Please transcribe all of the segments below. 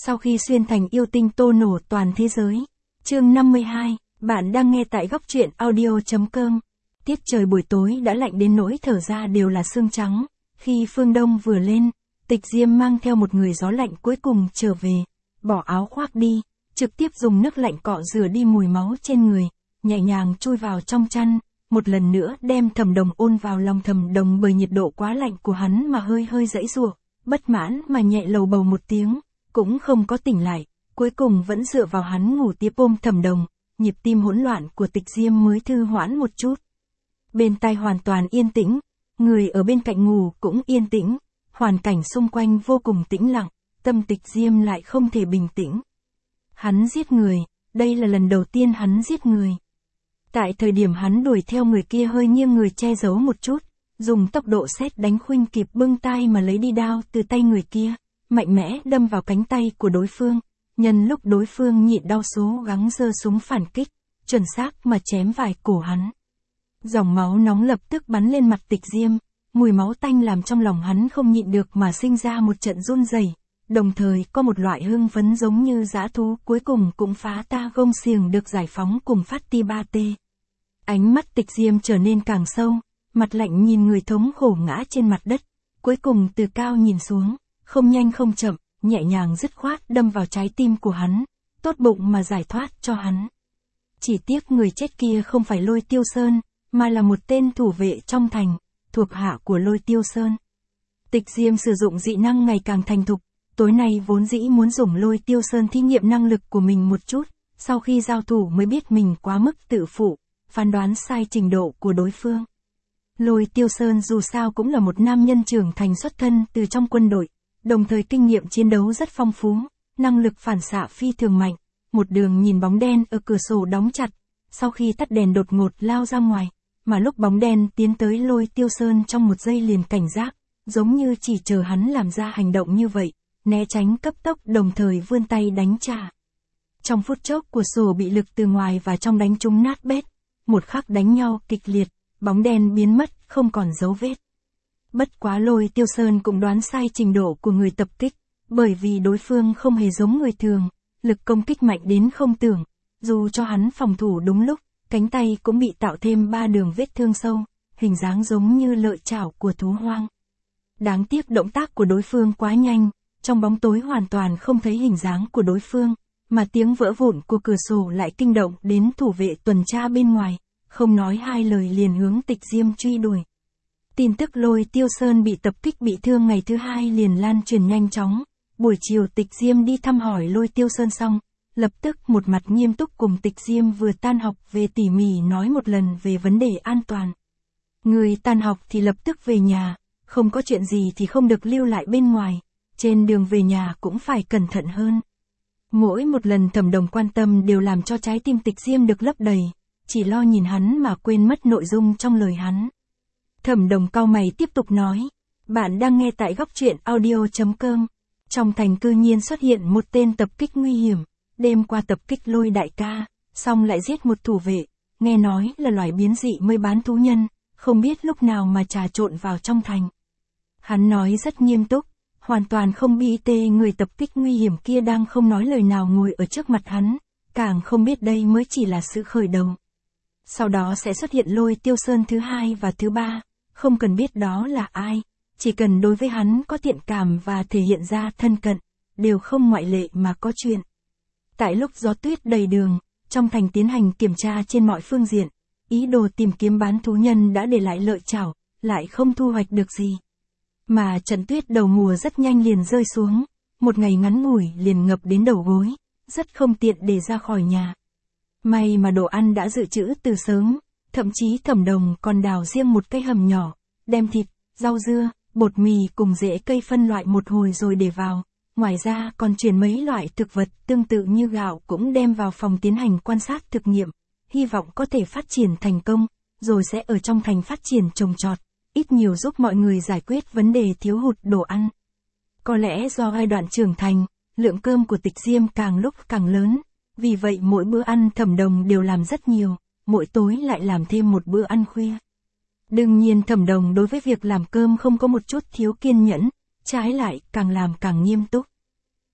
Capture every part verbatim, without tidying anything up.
sau khi xuyên thành yêu tinh tô nổ toàn thế giới. Chương năm mươi hai, bạn đang nghe tại góc truyện audio.com. Tiết trời buổi tối đã lạnh đến nỗi thở ra đều là sương trắng. Khi phương đông vừa lên, Tịch Diêm mang theo một người gió lạnh cuối cùng trở về, bỏ áo khoác đi, trực tiếp dùng nước lạnh cọ rửa đi mùi máu trên người, nhẹ nhàng chui vào trong chăn, một lần nữa đem Thẩm Đồng ôn vào lòng Thẩm Đồng bởi nhiệt độ quá lạnh của hắn mà hơi hơi giãy giụa, bất mãn mà nhẹ lầu bầu một tiếng, cũng không có tỉnh lại, cuối cùng vẫn dựa vào hắn ngủ tiếp ôm Thẩm Đồng, nhịp tim hỗn loạn của Tịch Diêm mới thư hoãn một chút. Bên tai hoàn toàn yên tĩnh, người ở bên cạnh ngủ cũng yên tĩnh, hoàn cảnh xung quanh vô cùng tĩnh lặng, tâm Tịch Diêm lại không thể bình tĩnh. Hắn giết người, đây là lần đầu tiên hắn giết người. Tại thời điểm hắn đuổi theo người kia hơi nghiêng người che giấu một chút, dùng tốc độ sét đánh khuynh kịp bưng tay mà lấy đi đao từ tay người kia, mạnh mẽ đâm vào cánh tay của đối phương, nhân lúc đối phương nhịn đau số gắng giơ súng phản kích, chuẩn xác mà chém vài cổ hắn. Dòng máu nóng lập tức bắn lên mặt Tịch Diêm, mùi máu tanh làm trong lòng hắn không nhịn được mà sinh ra một trận run rẩy, đồng thời có một loại hưng phấn giống như dã thú cuối cùng cũng phá ta gông xiềng được giải phóng cùng phát ti ba tê. Ánh mắt Tịch Diêm trở nên càng sâu, mặt lạnh nhìn người thống khổ ngã trên mặt đất, cuối cùng từ cao nhìn xuống, không nhanh không chậm, nhẹ nhàng dứt khoát đâm vào trái tim của hắn, tốt bụng mà giải thoát cho hắn. Chỉ tiếc người chết kia không phải Lôi Tiêu Sơn, mà là một tên thủ vệ trong thành, thuộc hạ của Lôi Tiêu Sơn. Tịch Diêm sử dụng dị năng ngày càng thành thục, tối nay vốn dĩ muốn dùng Lôi Tiêu Sơn thí nghiệm năng lực của mình một chút, sau khi giao thủ mới biết mình quá mức tự phụ, phán đoán sai trình độ của đối phương. Lôi Tiêu Sơn dù sao cũng là một nam nhân trưởng thành xuất thân từ trong quân đội, đồng thời kinh nghiệm chiến đấu rất phong phú, năng lực phản xạ phi thường mạnh, một đường nhìn bóng đen ở cửa sổ đóng chặt, sau khi tắt đèn đột ngột lao ra ngoài, mà lúc bóng đen tiến tới Lôi Tiêu Sơn trong một giây liền cảnh giác, giống như chỉ chờ hắn làm ra hành động như vậy, né tránh cấp tốc đồng thời vươn tay đánh trả. Trong phút chốc của sổ bị lực từ ngoài và trong đánh trúng nát bét, một khắc đánh nhau kịch liệt, bóng đen biến mất, không còn dấu vết. Bất quá Lôi Tiêu Sơn cũng đoán sai trình độ của người tập kích, bởi vì đối phương không hề giống người thường, lực công kích mạnh đến không tưởng, dù cho hắn phòng thủ đúng lúc, cánh tay cũng bị tạo thêm ba đường vết thương sâu, hình dáng giống như lợi chảo của thú hoang. Đáng tiếc động tác của đối phương quá nhanh, trong bóng tối hoàn toàn không thấy hình dáng của đối phương, mà tiếng vỡ vụn của cửa sổ lại kinh động đến thủ vệ tuần tra bên ngoài, không nói hai lời liền hướng Tịch Diêm truy đuổi. Tin tức Lôi Tiêu Sơn bị tập kích bị thương ngày thứ hai liền lan truyền nhanh chóng, buổi chiều Tịch Diêm đi thăm hỏi Lôi Tiêu Sơn xong, lập tức một mặt nghiêm túc cùng Tịch Diêm vừa tan học về tỉ mỉ nói một lần về vấn đề an toàn. Người tan học thì lập tức về nhà, không có chuyện gì thì không được lưu lại bên ngoài, trên đường về nhà cũng phải cẩn thận hơn. Mỗi một lần Thẩm Đồng quan tâm đều làm cho trái tim Tịch Diêm được lấp đầy, chỉ lo nhìn hắn mà quên mất nội dung trong lời hắn. Thẩm Đồng cau mày tiếp tục nói, bạn đang nghe tại góc truyện audio.com. Trong thành cư nhiên xuất hiện một tên tập kích nguy hiểm, đêm qua tập kích Lôi đại ca, xong lại giết một thủ vệ, nghe nói là loài biến dị mới bán thú nhân, không biết lúc nào mà trà trộn vào trong thành. Hắn nói rất nghiêm túc, hoàn toàn không bi tê người tập kích nguy hiểm kia đang không nói lời nào ngồi ở trước mặt hắn, càng không biết đây mới chỉ là sự khởi đầu. Sau đó sẽ xuất hiện Lôi Tiêu Sơn thứ hai và thứ ba, không cần biết đó là ai, chỉ cần đối với hắn có thiện cảm và thể hiện ra thân cận, đều không ngoại lệ mà có chuyện. Tại lúc gió tuyết đầy đường, trong thành tiến hành kiểm tra trên mọi phương diện, ý đồ tìm kiếm bán thú nhân đã để lại lợi chảo, lại không thu hoạch được gì. Mà trận tuyết đầu mùa rất nhanh liền rơi xuống, một ngày ngắn ngủi liền ngập đến đầu gối, rất không tiện để ra khỏi nhà. May mà đồ ăn đã dự trữ từ sớm, thậm chí Thẩm Đồng còn đào riêng một cái hầm nhỏ, đem thịt, rau dưa, bột mì cùng rễ cây phân loại một hồi rồi để vào. Ngoài ra còn chuyển mấy loại thực vật tương tự như gạo cũng đem vào phòng tiến hành quan sát thực nghiệm, hy vọng có thể phát triển thành công, rồi sẽ ở trong thành phát triển trồng trọt, ít nhiều giúp mọi người giải quyết vấn đề thiếu hụt đồ ăn. Có lẽ do giai đoạn trưởng thành, lượng cơm của Tịch Diêm càng lúc càng lớn, vì vậy mỗi bữa ăn Thẩm Đồng đều làm rất nhiều, mỗi tối lại làm thêm một bữa ăn khuya. Đương nhiên Thẩm Đồng đối với việc làm cơm không có một chút thiếu kiên nhẫn, trái lại càng làm càng nghiêm túc.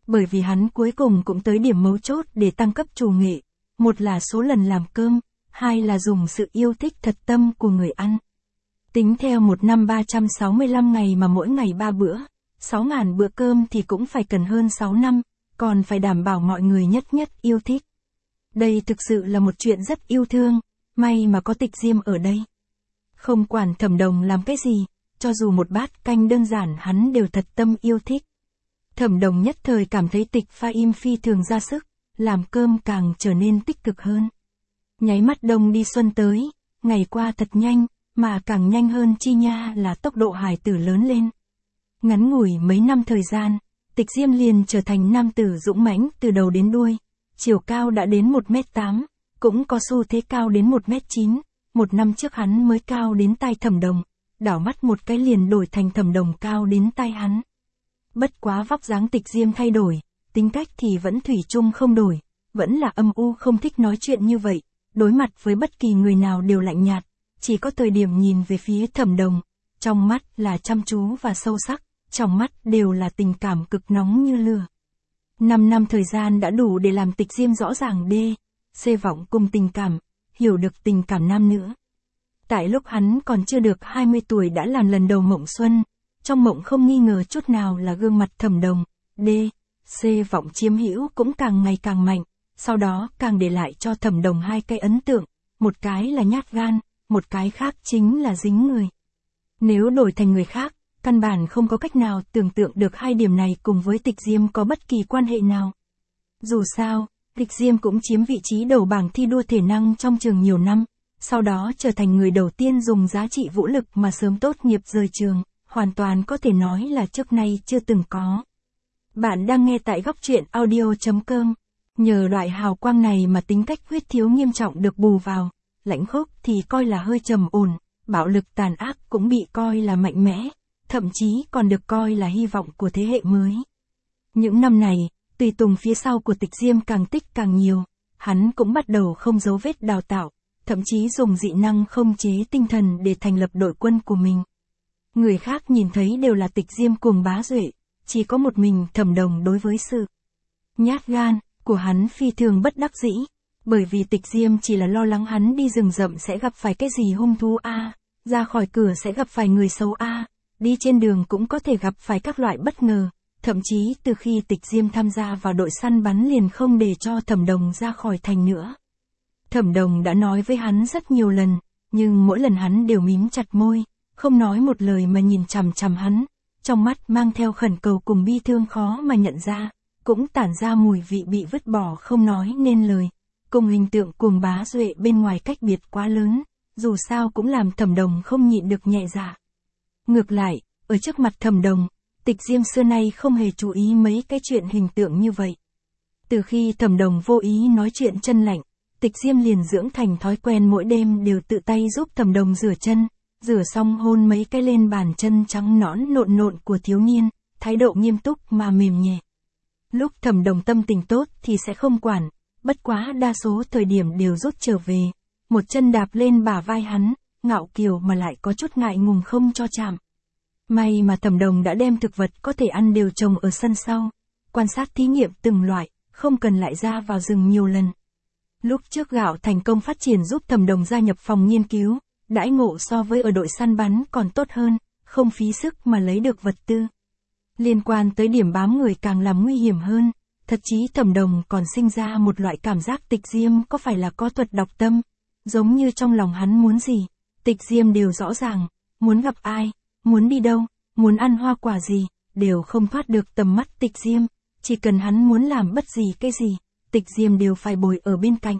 bởi vì hắn cuối cùng cũng tới điểm mấu chốt để tăng cấp chủ nghệ, một là số lần làm cơm, hai là dùng sự yêu thích thật tâm của người ăn. Tính theo một năm ba trăm sáu mươi lăm ngày mà mỗi ngày ba bữa, sáu nghìn bữa cơm thì cũng phải cần hơn sáu năm, còn phải đảm bảo mọi người nhất nhất yêu thích. Đây thực sự là một chuyện rất yêu thương, may mà có Tịch Diêm ở đây. Không quản Thẩm Đồng làm cái gì, cho dù một bát canh đơn giản hắn đều thật tâm yêu thích. Thẩm Đồng nhất thời cảm thấy Tịch Pha Im phi thường ra sức, làm cơm càng trở nên tích cực hơn. Nháy mắt đông đi xuân tới, ngày qua thật nhanh, mà càng nhanh hơn chi nha là tốc độ hài tử lớn lên. Ngắn ngủi mấy năm thời gian, Tịch Diêm liền trở thành nam tử dũng mãnh từ đầu đến đuôi, chiều cao đã đến một mét tám, cũng có xu thế cao đến một mét chín, một năm trước hắn mới cao đến tai Thẩm Đồng, đảo mắt một cái liền đổi thành Thẩm Đồng cao đến tai hắn. Bất quá vóc dáng Tịch Diêm thay đổi, tính cách thì vẫn thủy chung không đổi, vẫn là âm u không thích nói chuyện như vậy, đối mặt với bất kỳ người nào đều lạnh nhạt, chỉ có thời điểm nhìn về phía Thẩm Đồng, trong mắt là chăm chú và sâu sắc, trong mắt đều là tình cảm cực nóng như lửa. Năm năm thời gian đã đủ để làm Tịch Diêm rõ ràng đê, xê vọng cùng tình cảm, hiểu được tình cảm nam nữ. Tại lúc hắn còn chưa được hai mươi tuổi đã làm lần đầu mộng xuân, trong mộng không nghi ngờ chút nào là gương mặt Thẩm Đồng, đê, xê vọng chiếm hữu cũng càng ngày càng mạnh, sau đó càng để lại cho Thẩm Đồng hai cái ấn tượng, một cái là nhát gan, một cái khác chính là dính người. Nếu đổi thành người khác, căn bản không có cách nào tưởng tượng được hai điểm này cùng với Tịch Diêm có bất kỳ quan hệ nào. Dù sao, Tịch Diêm cũng chiếm vị trí đầu bảng thi đua thể năng trong trường nhiều năm, sau đó trở thành người đầu tiên dùng giá trị vũ lực mà sớm tốt nghiệp rời trường, hoàn toàn có thể nói là trước nay chưa từng có. Bạn đang nghe tại góc truyện audio chấm com. Nhờ loại hào quang này mà tính cách Huyết Thiếu nghiêm trọng được bù vào, Lãnh Khốc thì coi là hơi trầm ổn, bạo lực tàn ác cũng bị coi là mạnh mẽ, thậm chí còn được coi là hy vọng của thế hệ mới. Những năm này, tùy tùng phía sau của Tịch Diêm càng tích càng nhiều, hắn cũng bắt đầu không giấu vết đào tạo, thậm chí dùng dị năng không chế tinh thần để thành lập đội quân của mình. Người khác nhìn thấy đều là Tịch Diêm cuồng bá duệ, chỉ có một mình Thẩm Đồng đối với sự nhát gan của hắn phi thường bất đắc dĩ, bởi vì Tịch Diêm chỉ là lo lắng hắn đi rừng rậm sẽ gặp phải cái gì hung thú a, ra khỏi cửa sẽ gặp phải người xấu a, đi trên đường cũng có thể gặp phải các loại bất ngờ, thậm chí từ khi Tịch Diêm tham gia vào đội săn bắn liền không để cho Thẩm Đồng ra khỏi thành nữa. Thẩm Đồng đã nói với hắn rất nhiều lần, nhưng mỗi lần hắn đều mím chặt môi, không nói một lời mà nhìn chằm chằm hắn, trong mắt mang theo khẩn cầu cùng bi thương khó mà nhận ra, cũng tản ra mùi vị bị vứt bỏ không nói nên lời, cùng hình tượng cuồng bá duệ bên ngoài cách biệt quá lớn, dù sao cũng làm Thẩm Đồng không nhịn được nhẹ dạ. Ngược lại, ở trước mặt Thẩm Đồng, Tịch Diêm xưa nay không hề chú ý mấy cái chuyện hình tượng như vậy. Từ khi Thẩm Đồng vô ý nói chuyện chân lạnh, Tịch Diêm liền dưỡng thành thói quen mỗi đêm đều tự tay giúp Thẩm Đồng rửa chân, rửa xong hôn mấy cái lên bàn chân trắng nõn nộn nộn của thiếu niên, thái độ nghiêm túc mà mềm nhẹ. Lúc Thẩm Đồng tâm tình tốt thì sẽ không quản, bất quá đa số thời điểm đều rút trở về, một chân đạp lên bả vai hắn, ngạo kiều mà lại có chút ngại ngùng không cho chạm. May mà Thẩm Đồng đã đem thực vật có thể ăn đều trồng ở sân sau, quan sát thí nghiệm từng loại, không cần lại ra vào rừng nhiều lần. Lúc trước gạo thành công phát triển giúp Thẩm Đồng gia nhập phòng nghiên cứu, đãi ngộ so với ở đội săn bắn còn tốt hơn, không phí sức mà lấy được vật tư. Liên quan tới điểm bám người càng làm nguy hiểm hơn, thật chí Thẩm Đồng còn sinh ra một loại cảm giác Tịch Diêm có phải là có thuật đọc tâm, giống như trong lòng hắn muốn gì, Tịch Diêm đều rõ ràng, muốn gặp ai, muốn đi đâu, muốn ăn hoa quả gì, đều không thoát được tầm mắt Tịch Diêm, chỉ cần hắn muốn làm bất gì cái gì, Tịch Diêm đều phải bồi ở bên cạnh.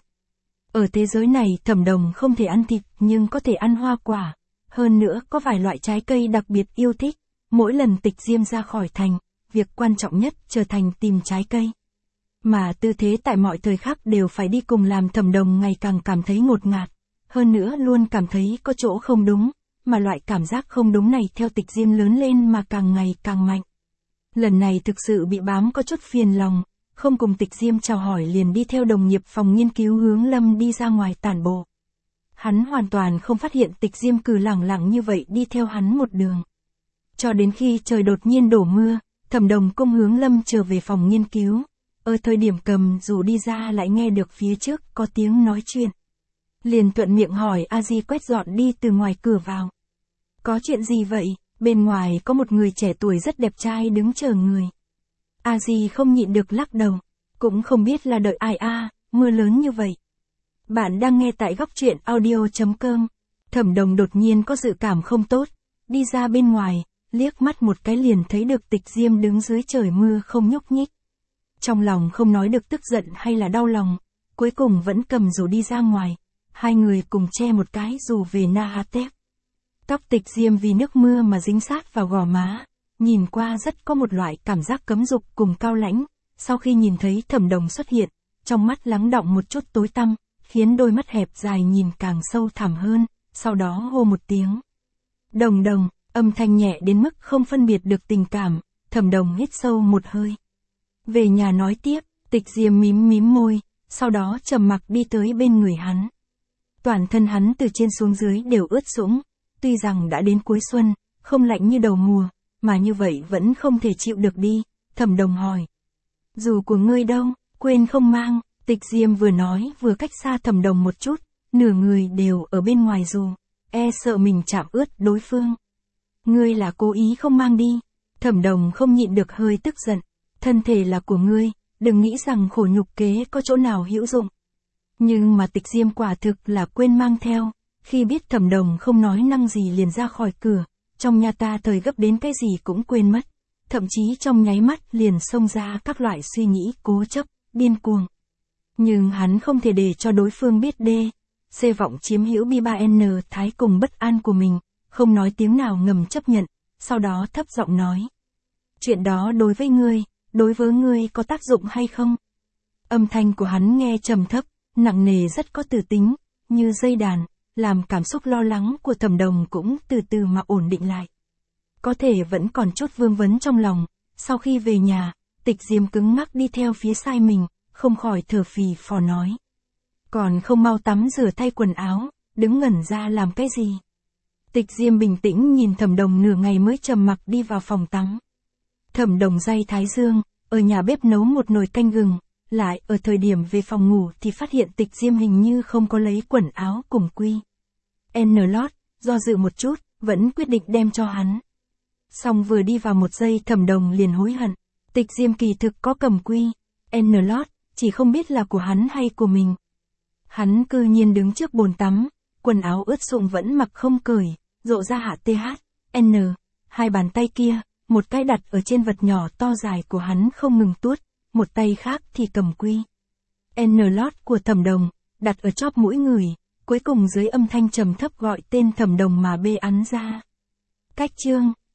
Ở thế giới này Thẩm Đồng không thể ăn thịt nhưng có thể ăn hoa quả, hơn nữa có vài loại trái cây đặc biệt yêu thích, mỗi lần Tịch Diêm ra khỏi thành, việc quan trọng nhất trở thành tìm trái cây. Mà tư thế tại mọi thời khắc đều phải đi cùng làm Thẩm Đồng ngày càng cảm thấy ngột ngạt, hơn nữa luôn cảm thấy có chỗ không đúng, mà loại cảm giác không đúng này theo Tịch Diêm lớn lên mà càng ngày càng mạnh. Lần này thực sự bị bám có chút phiền lòng, không cùng Tịch Diêm chào hỏi liền đi theo đồng nghiệp phòng nghiên cứu hướng Lâm đi ra ngoài tản bộ. Hắn hoàn toàn không phát hiện Tịch Diêm cứ lẳng lặng như vậy đi theo hắn một đường. Cho đến khi trời đột nhiên đổ mưa, Thẩm Đồng Công hướng Lâm trở về phòng nghiên cứu. Ở thời điểm cầm dù đi ra lại nghe được phía trước có tiếng nói chuyện. Liền thuận miệng hỏi A Di quét dọn đi từ ngoài cửa vào. Có chuyện gì vậy? Bên ngoài có một người trẻ tuổi rất đẹp trai đứng chờ người. A Di không nhịn được lắc đầu. Cũng không biết là đợi ai a, mưa lớn như vậy. Bạn đang nghe tại góc truyện audio chấm com. Thẩm Đồng đột nhiên có dự cảm không tốt. Đi ra bên ngoài, liếc mắt một cái liền thấy được Tịch Diêm đứng dưới trời mưa không nhúc nhích. Trong lòng không nói được tức giận hay là đau lòng, cuối cùng vẫn cầm dù đi ra ngoài. Hai người cùng che một cái dù về Nahatep. Tóc Tịch Diêm vì nước mưa mà dính sát vào gò má, nhìn qua rất có một loại cảm giác cấm dục cùng cao lãnh. Sau khi nhìn thấy Thẩm Đồng xuất hiện, trong mắt lắng đọng một chút tối tăm, khiến đôi mắt hẹp dài nhìn càng sâu thẳm hơn, sau đó hô một tiếng. Đồng Đồng, âm thanh nhẹ đến mức không phân biệt được tình cảm. Thẩm Đồng hít sâu một hơi. Về nhà nói tiếp. Tịch Diêm mím mím môi, sau đó trầm mặc đi tới bên người hắn. Toàn thân hắn từ trên xuống dưới đều ướt sũng, tuy rằng đã đến cuối xuân, không lạnh như đầu mùa, mà như vậy vẫn không thể chịu được đi. Thẩm Đồng hỏi. Dù của ngươi đâu, quên không mang. Tịch Diêm vừa nói vừa cách xa Thẩm Đồng một chút, nửa người đều ở bên ngoài dù, e sợ mình chạm ướt đối phương. Ngươi là cố ý không mang đi. Thẩm Đồng không nhịn được hơi tức giận. Thân thể là của ngươi, đừng nghĩ rằng khổ nhục kế có chỗ nào hữu dụng. Nhưng mà Tịch Diêm quả thực là quên mang theo. Khi biết Thẩm Đồng không nói năng gì liền ra khỏi cửa, trong nhà ta thời gấp đến cái gì cũng quên mất. Thậm chí trong nháy mắt liền xông ra các loại suy nghĩ cố chấp, điên cuồng. Nhưng hắn không thể để cho đối phương biết đê, xê vọng chiếm hữu B ba N thái cùng bất an của mình, không nói tiếng nào ngầm chấp nhận, sau đó thấp giọng nói. Chuyện đó đối với ngươi, đối với ngươi có tác dụng hay không? Âm thanh của hắn nghe trầm thấp, nặng nề rất có từ tính, như dây đàn, làm cảm xúc lo lắng của Thẩm Đồng cũng từ từ mà ổn định lại. Có thể vẫn còn chút vương vấn trong lòng, sau khi về nhà, Tịch Diêm cứng ngắc đi theo phía sai mình, không khỏi thở phì phò nói. Còn không mau tắm rửa thay quần áo, đứng ngẩn ra làm cái gì? Tịch Diêm bình tĩnh nhìn Thẩm Đồng nửa ngày mới trầm mặc đi vào phòng tắm. Thẩm Đồng day thái dương, ở nhà bếp nấu một nồi canh gừng, lại ở thời điểm về phòng ngủ thì phát hiện Tịch Diêm hình như không có lấy quần áo cùng quy N lót, do dự một chút, vẫn quyết định đem cho hắn. Xong vừa đi vào một giây Thẩm Đồng liền hối hận. Tịch Diêm kỳ thực có cầm quy N lót, chỉ không biết là của hắn hay của mình. Hắn cư nhiên đứng trước bồn tắm, quần áo ướt sũng vẫn mặc không cởi, rộ ra hạ th, n, hai bàn tay kia, một cái đặt ở trên vật nhỏ to dài của hắn không ngừng tuốt, một tay khác thì cầm quy N lót của Thẩm Đồng, đặt ở chóp mũi người, cuối cùng dưới âm thanh trầm thấp gọi tên Thẩm Đồng mà bê án ra. Cách chương